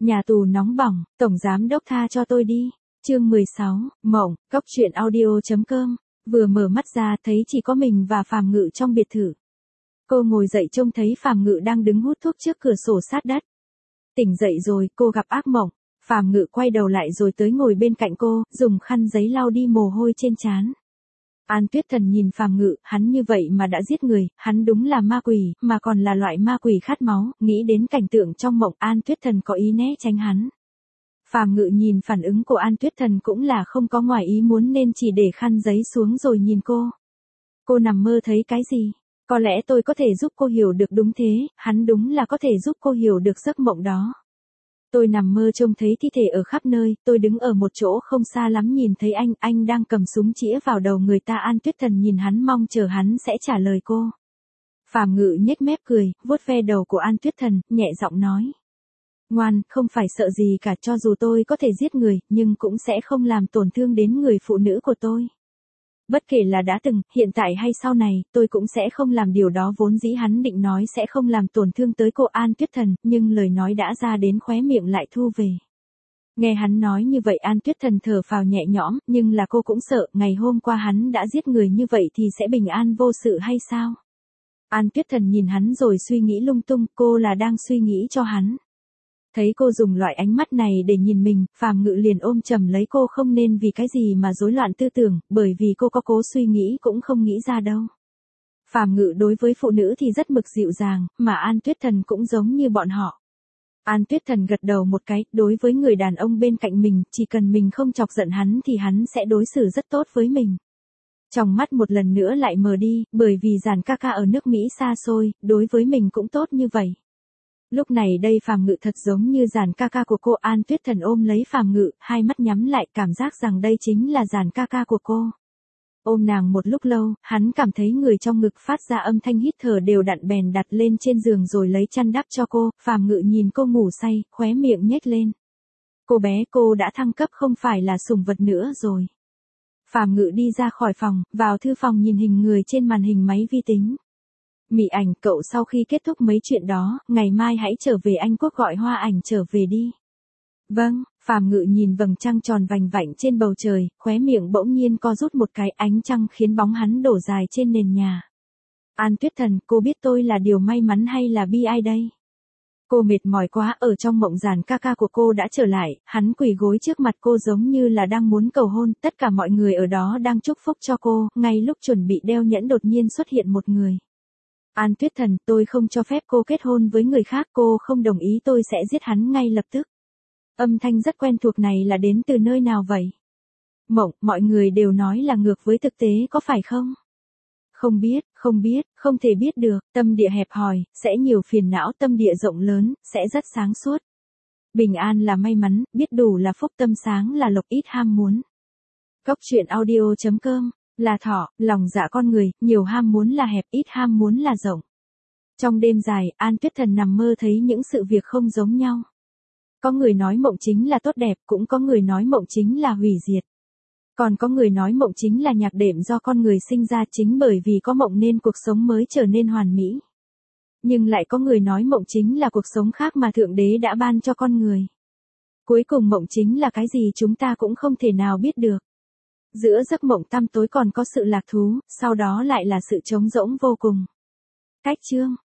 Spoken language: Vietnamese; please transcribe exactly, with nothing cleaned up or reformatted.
Nhà tù nóng bỏng, tổng giám đốc tha cho tôi đi. Chương mười sáu, Mộng, Cốc truyện audio chấm com. Vừa mở mắt ra thấy chỉ có mình và Phàm Ngự trong biệt thự. Cô ngồi dậy trông thấy Phàm Ngự đang đứng hút thuốc trước cửa sổ sát đất. Tỉnh dậy rồi, cô gặp ác mộng. Phàm Ngự quay đầu lại rồi tới ngồi bên cạnh cô, dùng khăn giấy lau đi mồ hôi trên trán. An Tuyết Thần nhìn Phàm Ngự, hắn như vậy mà đã giết người, hắn đúng là ma quỷ, mà còn là loại ma quỷ khát máu, nghĩ đến cảnh tượng trong mộng An Tuyết Thần có ý né tránh hắn. Phàm Ngự nhìn phản ứng của An Tuyết Thần cũng là không có ngoài ý muốn nên chỉ để khăn giấy xuống rồi nhìn cô. Cô nằm mơ thấy cái gì? Có lẽ tôi có thể giúp cô hiểu được đúng thế, hắn đúng là có thể giúp cô hiểu được giấc mộng đó. Tôi nằm mơ trông thấy thi thể ở khắp nơi, tôi đứng ở một chỗ không xa lắm nhìn thấy anh, anh đang cầm súng chĩa vào đầu người ta. An Tuyết Thần nhìn hắn mong chờ hắn sẽ trả lời cô. Phàm Ngự nhếch mép cười, vuốt ve đầu của An Tuyết Thần, nhẹ giọng nói. Ngoan, không phải sợ gì cả, cho dù tôi có thể giết người, nhưng cũng sẽ không làm tổn thương đến người phụ nữ của tôi. Bất kể là đã từng, hiện tại hay sau này, tôi cũng sẽ không làm điều đó. Vốn dĩ hắn định nói sẽ không làm tổn thương tới cô An Tuyết Thần, nhưng lời nói đã ra đến khóe miệng lại thu về. Nghe hắn nói như vậy An Tuyết Thần thở phào nhẹ nhõm, nhưng là cô cũng sợ, ngày hôm qua hắn đã giết người như vậy thì sẽ bình an vô sự hay sao? An Tuyết Thần nhìn hắn rồi suy nghĩ lung tung, cô là đang suy nghĩ cho hắn. Thấy cô dùng loại ánh mắt này để nhìn mình, Phàm Ngự liền ôm chầm lấy cô, không nên vì cái gì mà rối loạn tư tưởng, bởi vì cô có cố suy nghĩ cũng không nghĩ ra đâu. Phàm Ngự đối với phụ nữ thì rất mực dịu dàng, mà An Tuyết Thần cũng giống như bọn họ. An Tuyết Thần gật đầu một cái, đối với người đàn ông bên cạnh mình, chỉ cần mình không chọc giận hắn thì hắn sẽ đối xử rất tốt với mình. Trong mắt một lần nữa lại mờ đi, bởi vì Giản ca ca ở nước Mỹ xa xôi, đối với mình cũng tốt như vậy. Lúc này đây Phàm Ngự thật giống như Giản ca ca của cô. An Tuyết Thần ôm lấy Phàm Ngự, hai mắt nhắm lại, cảm giác rằng đây chính là Giản ca ca của cô. Ôm nàng một lúc lâu, hắn cảm thấy người trong ngực phát ra âm thanh hít thở đều đặn, bèn đặt lên trên giường rồi lấy chăn đắp cho cô. Phàm Ngự nhìn cô ngủ say, khóe miệng nhếch lên. Cô bé, cô đã thăng cấp, không phải là sủng vật nữa rồi. Phàm Ngự đi ra khỏi phòng, vào thư phòng nhìn hình người trên màn hình máy vi tính. Mị Ảnh, cậu sau khi kết thúc mấy chuyện đó, ngày mai hãy trở về Anh Quốc gọi Hoa Ảnh trở về đi. Vâng. Phàm Ngự nhìn vầng trăng tròn vành vạnh trên bầu trời, khóe miệng bỗng nhiên co rút một cái, ánh trăng khiến bóng hắn đổ dài trên nền nhà. An Tuyết Thần, cô biết tôi là điều may mắn hay là bi ai đây? Cô mệt mỏi quá, ở trong mộng Giản ca ca của cô đã trở lại, hắn quỳ gối trước mặt cô giống như là đang muốn cầu hôn, tất cả mọi người ở đó đang chúc phúc cho cô. Ngay lúc chuẩn bị đeo nhẫn đột nhiên xuất hiện một người. An Tuyết Thần, tôi không cho phép cô kết hôn với người khác, cô không đồng ý tôi sẽ giết hắn ngay lập tức. Âm thanh rất quen thuộc này là đến từ nơi nào vậy? Mộng, mọi người đều nói là ngược với thực tế, có phải không? Không biết, không biết, không thể biết được. Tâm địa hẹp hòi, sẽ nhiều phiền não. Tâm địa rộng lớn, sẽ rất sáng suốt. Bình an là may mắn, biết đủ là phúc, tâm sáng là lộc, ít ham muốn. Cốc truyện audio chấm com. Là thọ, lòng dạ con người, nhiều ham muốn là hẹp, ít ham muốn là rộng. Trong đêm dài, An Tuyết Thần nằm mơ thấy những sự việc không giống nhau. Có người nói mộng chính là tốt đẹp, cũng có người nói mộng chính là hủy diệt. Còn có người nói mộng chính là nhạc đệm do con người sinh ra, chính bởi vì có mộng nên cuộc sống mới trở nên hoàn mỹ. Nhưng lại có người nói mộng chính là cuộc sống khác mà Thượng Đế đã ban cho con người. Cuối cùng mộng chính là cái gì chúng ta cũng không thể nào biết được. Giữa giấc mộng tăm tối còn có sự lạc thú, sau đó lại là sự trống rỗng vô cùng. Cách chương